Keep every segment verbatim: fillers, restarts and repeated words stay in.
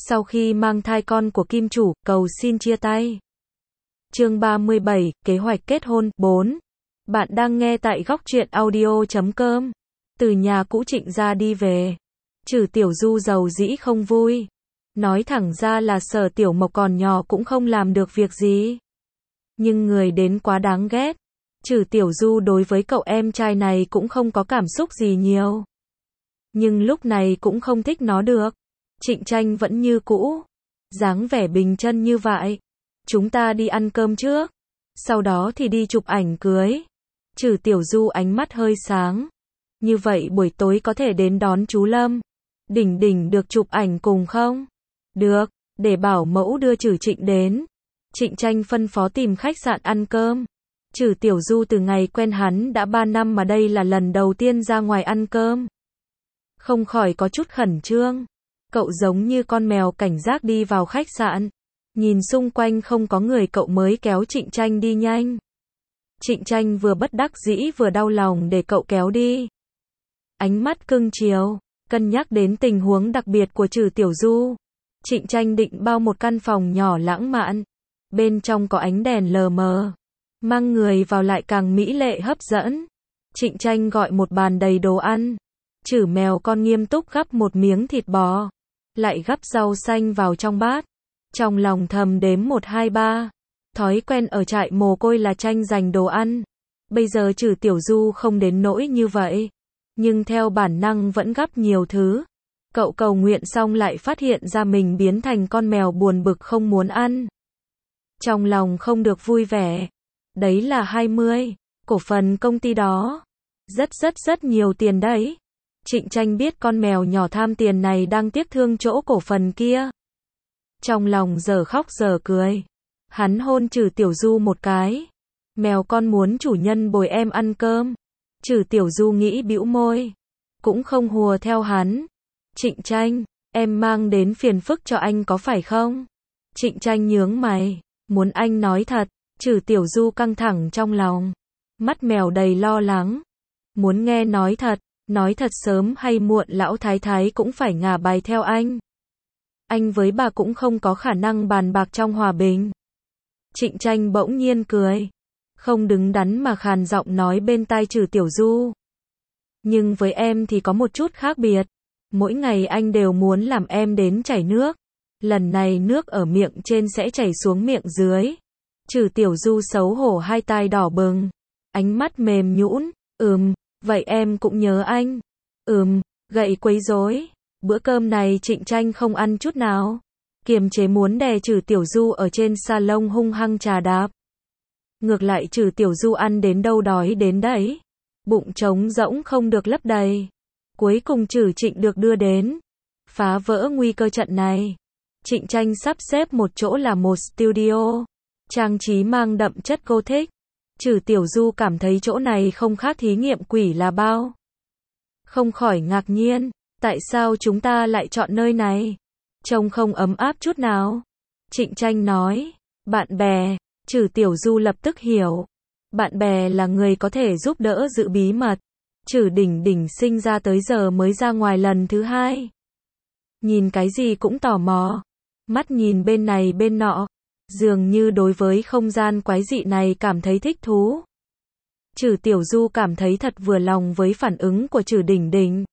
Sau khi mang thai con của kim chủ, cầu xin chia tay. Chương ba mươi bảy, kế hoạch kết hôn. bốn. Bạn đang nghe tại góc truyện audio chấm com. Từ nhà cũ Trịnh gia đi về. Trừ Tiểu Du giàu dĩ không vui. Nói thẳng ra là Sở Tiểu Mộc còn nhỏ cũng không làm được việc gì. Nhưng người đến quá đáng ghét. Trừ Tiểu Du đối với cậu em trai này cũng không có cảm xúc gì nhiều. Nhưng lúc này cũng không thích nó được. Trịnh Tranh vẫn như cũ. Dáng vẻ bình chân như vậy. Chúng ta đi ăn cơm trước. Sau đó thì đi chụp ảnh cưới. Trừ Tiểu Du ánh mắt hơi sáng. Như vậy buổi tối có thể đến đón chú Lâm. Đỉnh Đỉnh được chụp ảnh cùng không? Được, để bảo mẫu đưa Trừ Trịnh đến. Trịnh Tranh phân phó tìm khách sạn ăn cơm. Trừ Tiểu Du từ ngày quen hắn đã ba năm mà đây là lần đầu tiên ra ngoài ăn cơm. Không khỏi có chút khẩn trương. Cậu giống như con mèo cảnh giác đi vào khách sạn. Nhìn xung quanh không có người cậu mới kéo Trịnh Tranh đi nhanh. Trịnh Tranh vừa bất đắc dĩ vừa đau lòng để cậu kéo đi. Ánh mắt cưng chiều, cân nhắc đến tình huống đặc biệt của Trừ Tiểu Du. Trịnh Tranh định bao một căn phòng nhỏ lãng mạn. Bên trong có ánh đèn lờ mờ. Mang người vào lại càng mỹ lệ hấp dẫn. Trịnh Tranh gọi một bàn đầy đồ ăn. Trừ mèo con nghiêm túc gắp một miếng thịt bò. Lại gắp rau xanh vào trong bát. Trong lòng thầm đếm một hai ba. Thói quen ở trại mồ côi là tranh giành đồ ăn. Bây giờ Trừ Tiểu Du không đến nỗi như vậy. Nhưng theo bản năng vẫn gắp nhiều thứ. Cậu cầu nguyện xong lại phát hiện ra mình biến thành con mèo buồn bực không muốn ăn. Trong lòng không được vui vẻ. Đấy là hai mươi. Cổ phần công ty đó. Rất rất rất nhiều tiền đấy. Trịnh Tranh biết con mèo nhỏ tham tiền này đang tiếc thương chỗ cổ phần kia. Trong lòng giờ khóc giờ cười. Hắn hôn Trừ Tiểu Du một cái. Mèo con muốn chủ nhân bồi em ăn cơm. Trừ Tiểu Du nghĩ bĩu môi. Cũng không hùa theo hắn. Trịnh Tranh, em mang đến phiền phức cho anh có phải không? Trịnh Tranh nhướng mày. Muốn anh nói thật. Trừ Tiểu Du căng thẳng trong lòng. Mắt mèo đầy lo lắng. Muốn nghe nói thật. Nói thật sớm hay muộn lão thái thái cũng phải ngả bài theo anh. Anh với bà cũng không có khả năng bàn bạc trong hòa bình. Trịnh Tranh bỗng nhiên cười. Không đứng đắn mà khàn giọng nói bên tai Trừ Tiểu Du. Nhưng với em thì có một chút khác biệt. Mỗi ngày anh đều muốn làm em đến chảy nước. Lần này nước ở miệng trên sẽ chảy xuống miệng dưới. Trừ Tiểu Du xấu hổ hai tai đỏ bừng. Ánh mắt mềm nhũn. Ừm, vậy em cũng nhớ anh. Ừm, gậy quấy rối. Bữa cơm này Trịnh Tranh không ăn chút nào. Kiềm chế muốn đè Trừ Tiểu Du ở trên salon hung hăng trà đạp. Ngược lại Trừ Tiểu Du ăn đến đâu đói đến đấy. Bụng trống rỗng không được lấp đầy. Cuối cùng Trừ Trịnh được đưa đến. Phá vỡ nguy cơ trận này. Trịnh Tranh sắp xếp một chỗ là một studio. Trang trí mang đậm chất Gothic. Trừ Tiểu Du cảm thấy chỗ này không khác thí nghiệm quỷ là bao. Không khỏi ngạc nhiên. Tại sao chúng ta lại chọn nơi này? Trông không ấm áp chút nào. Trịnh Tranh nói. Bạn bè. Trừ Tiểu Du lập tức hiểu. Bạn bè là người có thể giúp đỡ giữ bí mật. Trừ Đỉnh Đỉnh sinh ra tới giờ mới ra ngoài lần thứ hai. Nhìn cái gì cũng tò mò. Mắt nhìn bên này bên nọ. Dường như đối với không gian quái dị này cảm thấy thích thú. Trừ Tiểu Du cảm thấy thật vừa lòng với phản ứng của Trừ Đỉnh Đỉnh.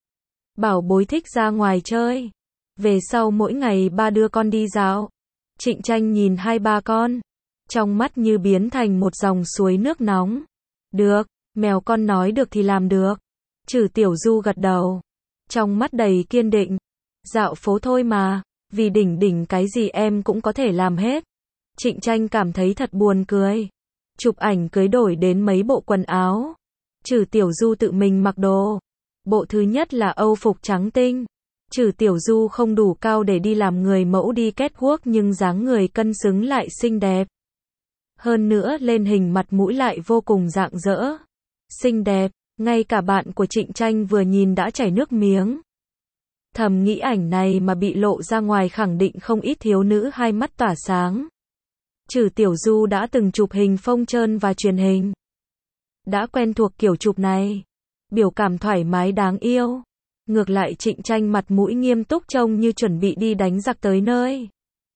Bảo bối thích ra ngoài chơi. Về sau mỗi ngày ba đưa con đi dạo. Trịnh Tranh nhìn hai ba con. Trong mắt như biến thành một dòng suối nước nóng. Được, mèo con nói được thì làm được. Trừ Tiểu Du gật đầu. Trong mắt đầy kiên định. Dạo phố thôi mà. Vì Đỉnh Đỉnh cái gì em cũng có thể làm hết. Trịnh Tranh cảm thấy thật buồn cười. Chụp ảnh cưới đổi đến mấy bộ quần áo. Trừ Tiểu Du tự mình mặc đồ. Bộ thứ nhất là Âu phục trắng tinh. Trừ Tiểu Du không đủ cao để đi làm người mẫu đi catwalk nhưng dáng người cân xứng lại xinh đẹp. Hơn nữa lên hình mặt mũi lại vô cùng rạng rỡ. Xinh đẹp, ngay cả bạn của Trịnh Tranh vừa nhìn đã chảy nước miếng. Thầm nghĩ ảnh này mà bị lộ ra ngoài khẳng định không ít thiếu nữ hai mắt tỏa sáng. Trừ Tiểu Du đã từng chụp hình phông trơn và truyền hình. Đã quen thuộc kiểu chụp này. Biểu cảm thoải mái đáng yêu. Ngược lại Trịnh Tranh mặt mũi nghiêm túc trông như chuẩn bị đi đánh giặc tới nơi.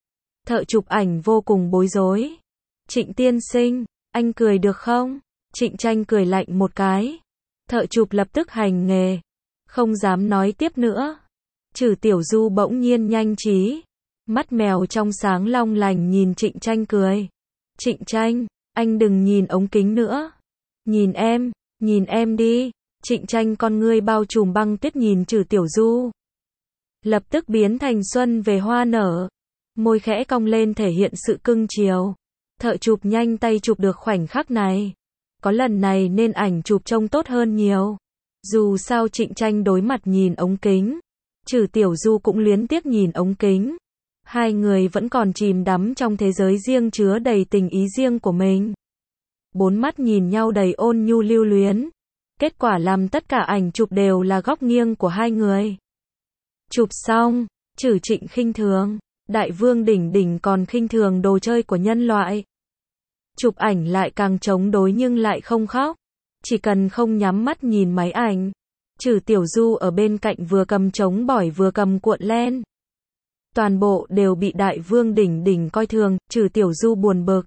Thợ chụp ảnh vô cùng bối rối. Trịnh tiên sinh, anh cười được không? Trịnh Tranh cười lạnh một cái. Thợ chụp lập tức hành nghề. Không dám nói tiếp nữa. Trừ Tiểu Du bỗng nhiên nhanh trí. Mắt mèo trong sáng long lành nhìn Trịnh Tranh cười. Trịnh Tranh, anh đừng nhìn ống kính nữa. Nhìn em, nhìn em đi. Trịnh Tranh con ngươi bao trùm băng tuyết nhìn Trừ Tiểu Du. Lập tức biến thành xuân về hoa nở. Môi khẽ cong lên thể hiện sự cưng chiều. Thợ chụp nhanh tay chụp được khoảnh khắc này. Có lần này nên ảnh chụp trông tốt hơn nhiều. Dù sao Trịnh Tranh đối mặt nhìn ống kính. Trừ Tiểu Du cũng luyến tiếc nhìn ống kính. Hai người vẫn còn chìm đắm trong thế giới riêng chứa đầy tình ý riêng của mình. Bốn mắt nhìn nhau đầy ôn nhu lưu luyến. Kết quả làm tất cả ảnh chụp đều là góc nghiêng của hai người. Chụp xong, Trừ Trịnh khinh thường. Đại vương đỉnh đỉnh còn khinh thường đồ chơi của nhân loại. Chụp ảnh lại càng chống đối nhưng lại không khóc. Chỉ cần không nhắm mắt nhìn máy ảnh. Trừ Tiểu Du ở bên cạnh vừa cầm trống bỏi vừa cầm cuộn len. Toàn bộ đều bị đại vương đỉnh đỉnh coi thường. Trừ Tiểu Du buồn bực.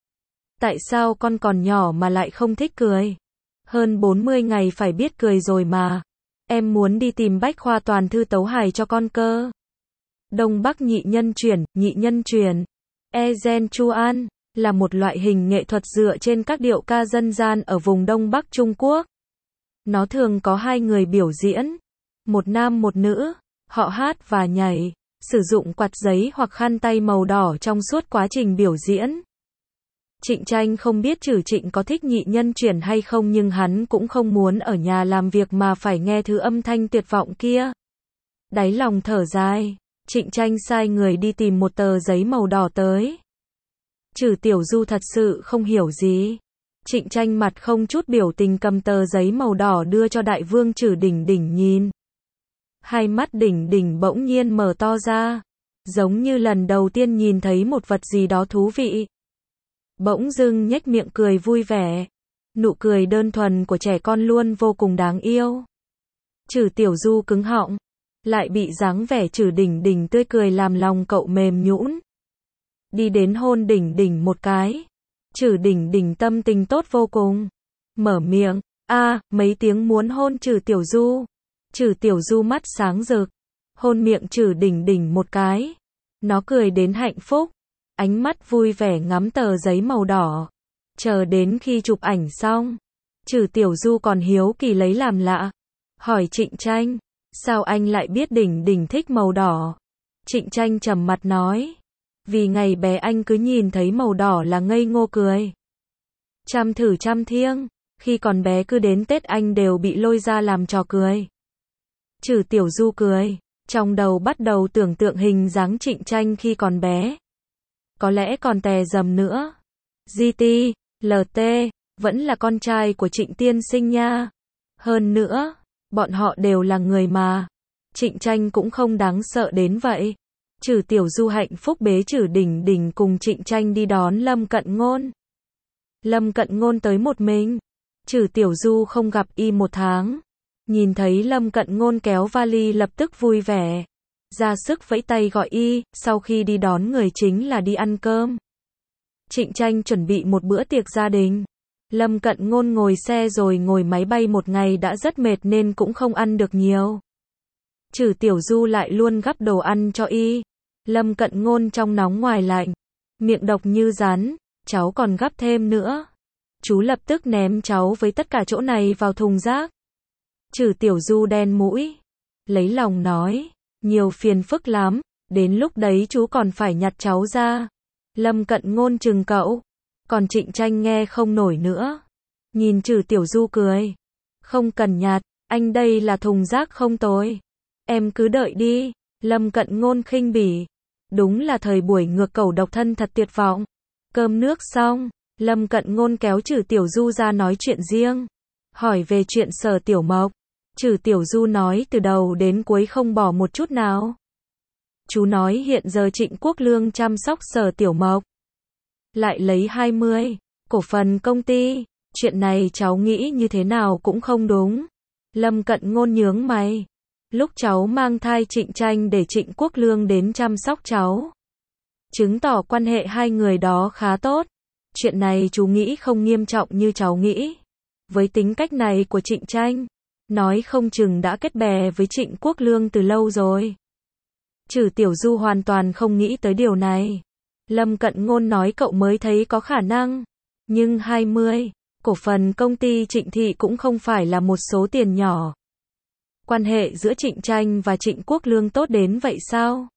Tại sao con còn nhỏ mà lại không thích cười? Hơn bốn mươi ngày phải biết cười rồi mà. Em muốn đi tìm bách khoa toàn thư tấu hài cho con cơ. Đông Bắc nhị nhân chuyển, nhị nhân chuyển. Ezen Chuan là một loại hình nghệ thuật dựa trên các điệu ca dân gian ở vùng Đông Bắc Trung Quốc. Nó thường có hai người biểu diễn, một nam một nữ, họ hát và nhảy, sử dụng quạt giấy hoặc khăn tay màu đỏ trong suốt quá trình biểu diễn. Trịnh Tranh không biết Trừ Trịnh có thích nhị nhân chuyển hay không nhưng hắn cũng không muốn ở nhà làm việc mà phải nghe thứ âm thanh tuyệt vọng kia. Đáy lòng thở dài, Trịnh Tranh sai người đi tìm một tờ giấy màu đỏ tới. Trừ Tiểu Du thật sự không hiểu gì. Trịnh Tranh mặt không chút biểu tình cầm tờ giấy màu đỏ đưa cho đại vương Trừ Đỉnh Đỉnh nhìn. Hai mắt Đỉnh Đỉnh bỗng nhiên mở to ra, giống như lần đầu tiên nhìn thấy một vật gì đó thú vị. Bỗng dưng nhếch miệng cười vui vẻ. Nụ cười đơn thuần của trẻ con luôn vô cùng đáng yêu. Trừ Tiểu Du cứng họng, lại bị dáng vẻ Trừ Đỉnh Đỉnh tươi cười làm lòng cậu mềm nhũn. Đi đến hôn Đỉnh Đỉnh một cái. Trừ Đỉnh Đỉnh tâm tình tốt vô cùng. Mở miệng, a à, mấy tiếng muốn hôn Trừ Tiểu Du. Trừ Tiểu Du mắt sáng rực. Hôn miệng Trừ Đỉnh Đỉnh một cái. Nó cười đến hạnh phúc. Ánh mắt vui vẻ ngắm tờ giấy màu đỏ. Chờ đến khi chụp ảnh xong. Trừ Tiểu Du còn hiếu kỳ lấy làm lạ. Hỏi Trịnh Tranh, sao anh lại biết Đỉnh Đỉnh thích màu đỏ? Trịnh Tranh trầm mặt nói. Vì ngày bé anh cứ nhìn thấy màu đỏ là ngây ngô cười. Trăm thử trăm thiêng, khi còn bé cứ đến Tết anh đều bị lôi ra làm trò cười. Trừ Tiểu Du cười, trong đầu bắt đầu tưởng tượng hình dáng Trịnh Tranh khi còn bé. Có lẽ còn tè dầm nữa. giê tê, lờ tê, vẫn là con trai của Trịnh tiên sinh nha. Hơn nữa, bọn họ đều là người mà. Trịnh Tranh cũng không đáng sợ đến vậy. Trừ Tiểu Du hạnh phúc bế Trừ Đỉnh Đỉnh cùng Trịnh Tranh đi đón Lâm Cận Ngôn. Lâm Cận Ngôn tới một mình. Trừ Tiểu Du không gặp y một tháng. Nhìn thấy Lâm Cận Ngôn kéo vali lập tức vui vẻ. Ra sức vẫy tay gọi y, sau khi đi đón người chính là đi ăn cơm. Trịnh Tranh chuẩn bị một bữa tiệc gia đình. Lâm Cận Ngôn ngồi xe rồi ngồi máy bay một ngày đã rất mệt nên cũng không ăn được nhiều. Trừ Tiểu Du lại luôn gắp đồ ăn cho y. Lâm Cận Ngôn trong nóng ngoài lạnh, miệng độc như rắn, cháu còn gắp thêm nữa. Chú lập tức ném cháu với tất cả chỗ này vào thùng rác. Trừ Tiểu Du đen mũi, lấy lòng nói, nhiều phiền phức lắm, đến lúc đấy chú còn phải nhặt cháu ra. Lâm Cận Ngôn chừng cậu, còn Trịnh Tranh nghe không nổi nữa. Nhìn Trừ Tiểu Du cười, không cần nhặt, anh đây là thùng rác không tồi. Em cứ đợi đi. Lâm Cận Ngôn khinh bỉ. Đúng là thời buổi ngược cẩu độc thân thật tuyệt vọng. Cơm nước xong, Lâm Cận Ngôn kéo Trừ Tiểu Du ra nói chuyện riêng. Hỏi về chuyện Sở Tiểu Mộc. Trừ Tiểu Du nói từ đầu đến cuối không bỏ một chút nào. Chú nói hiện giờ Trịnh Quốc Lương chăm sóc Sở Tiểu Mộc. Lại lấy hai mươi cổ phần công ty. Chuyện này cháu nghĩ như thế nào cũng không đúng. Lâm Cận Ngôn nhướng mày. Lúc cháu mang thai Trịnh Tranh để Trịnh Quốc Lương đến chăm sóc cháu. Chứng tỏ quan hệ hai người đó khá tốt. Chuyện này chú nghĩ không nghiêm trọng như cháu nghĩ. Với tính cách này của Trịnh Tranh, nói không chừng đã kết bè với Trịnh Quốc Lương từ lâu rồi. Trừ Tiểu Du hoàn toàn không nghĩ tới điều này. Lâm Cận Ngôn nói cậu mới thấy có khả năng. Nhưng hai mươi, cổ phần công ty Trịnh Thị cũng không phải là một số tiền nhỏ. Quan hệ giữa Trịnh Tranh và Trịnh Quốc Lương tốt đến vậy sao?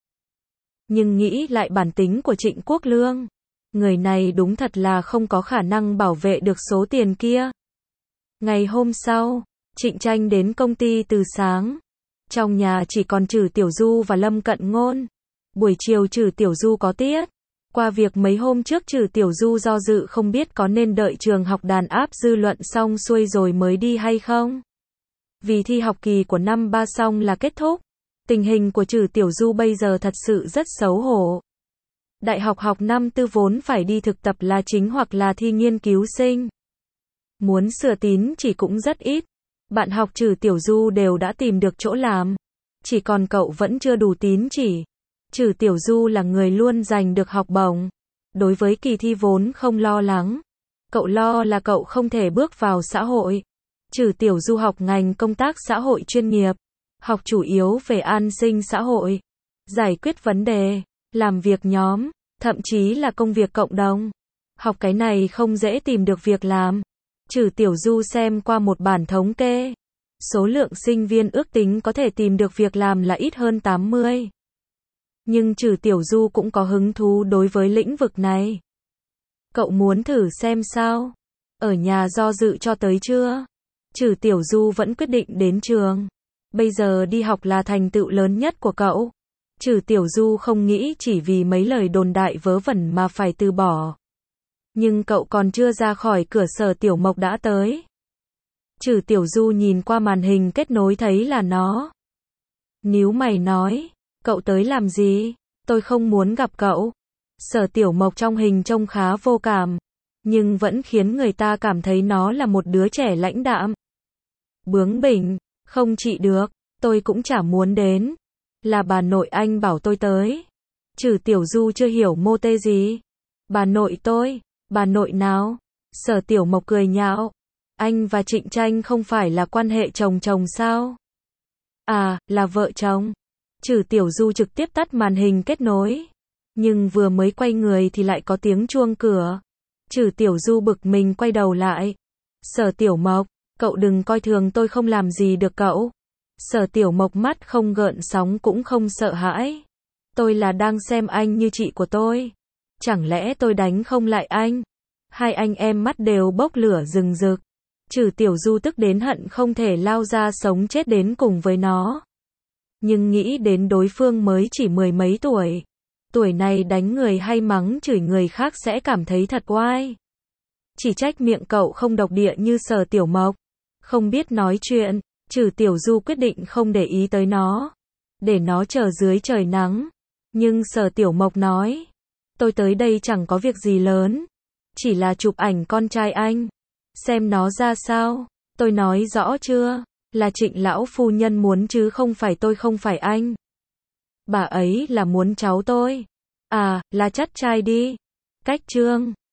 Nhưng nghĩ lại bản tính của Trịnh Quốc Lương, người này đúng thật là không có khả năng bảo vệ được số tiền kia. Ngày hôm sau, Trịnh Tranh đến công ty từ sáng. Trong nhà chỉ còn Trừ Tiểu Du và Lâm Cận Ngôn. Buổi chiều Trừ Tiểu Du có tiết. Qua việc mấy hôm trước Trừ Tiểu Du do dự không biết có nên đợi trường học đàn áp dư luận xong xuôi rồi mới đi hay không. Vì thi học kỳ của năm ba xong là kết thúc. Tình hình của Trừ Tiểu Du bây giờ thật sự rất xấu hổ. Đại học học năm tư vốn phải đi thực tập là chính hoặc là thi nghiên cứu sinh. Muốn sửa tín chỉ cũng rất ít. Bạn học Trừ Tiểu Du đều đã tìm được chỗ làm. Chỉ còn cậu vẫn chưa đủ tín chỉ. Trừ Tiểu Du là người luôn giành được học bổng. Đối với kỳ thi vốn không lo lắng. Cậu lo là cậu không thể bước vào xã hội. Trừ Tiểu Du học ngành công tác xã hội chuyên nghiệp. Học chủ yếu về an sinh xã hội. Giải quyết vấn đề. Làm việc nhóm. Thậm chí là công việc cộng đồng. Học cái này không dễ tìm được việc làm. Trừ Tiểu Du xem qua một bản thống kê. Số lượng sinh viên ước tính có thể tìm được việc làm là ít hơn tám mươi. Nhưng Trừ Tiểu Du cũng có hứng thú đối với lĩnh vực này. Cậu muốn thử xem sao? Ở nhà do dự cho tới chưa? Trừ Tiểu Du vẫn quyết định đến trường. Bây giờ đi học là thành tựu lớn nhất của cậu. Trừ Tiểu Du không nghĩ chỉ vì mấy lời đồn đại vớ vẩn mà phải từ bỏ. Nhưng cậu còn chưa ra khỏi cửa Sở Tiểu Mộc đã tới. Trừ Tiểu Du nhìn qua màn hình kết nối thấy là nó. Níu mày nói, cậu tới làm gì? Tôi không muốn gặp cậu. Sở Tiểu Mộc trong hình trông khá vô cảm, nhưng vẫn khiến người ta cảm thấy nó là một đứa trẻ lãnh đạm. Bướng bỉnh, không trị được, tôi cũng chả muốn đến. Là bà nội anh bảo tôi tới. Trừ Tiểu Du chưa hiểu mô tê gì. Bà nội tôi, bà nội nào? Sở Tiểu Mộc cười nhạo. Anh và Trịnh Tranh không phải là quan hệ chồng chồng sao? À, là vợ chồng. Trừ Tiểu Du trực tiếp tắt màn hình kết nối. Nhưng vừa mới quay người thì lại có tiếng chuông cửa. Trừ Tiểu Du bực mình quay đầu lại. Sở Tiểu Mộc, cậu đừng coi thường tôi không làm gì được cậu. Sở Tiểu Mộc mắt không gợn sóng cũng không sợ hãi. Tôi là đang xem anh như chị của tôi. Chẳng lẽ tôi đánh không lại anh? Hai anh em mắt đều bốc lửa rừng rực. Trừ Tiểu Du tức đến hận không thể lao ra sống chết đến cùng với nó. Nhưng nghĩ đến đối phương mới chỉ mười mấy tuổi. Tuổi này đánh người hay mắng chửi người khác sẽ cảm thấy thật oai. Chỉ trách miệng cậu không độc địa như Sở Tiểu Mộc. Không biết nói chuyện. Trừ Tiểu Du quyết định không để ý tới nó. Để nó chờ dưới trời nắng. Nhưng Sở Tiểu Mộc nói. Tôi tới đây chẳng có việc gì lớn. Chỉ là chụp ảnh con trai anh. Xem nó ra sao. Tôi nói rõ chưa? Là Trịnh lão phu nhân muốn chứ không phải tôi không phải anh. Bà ấy là muốn cháu tôi. À, là chắt trai đi. Cách chương.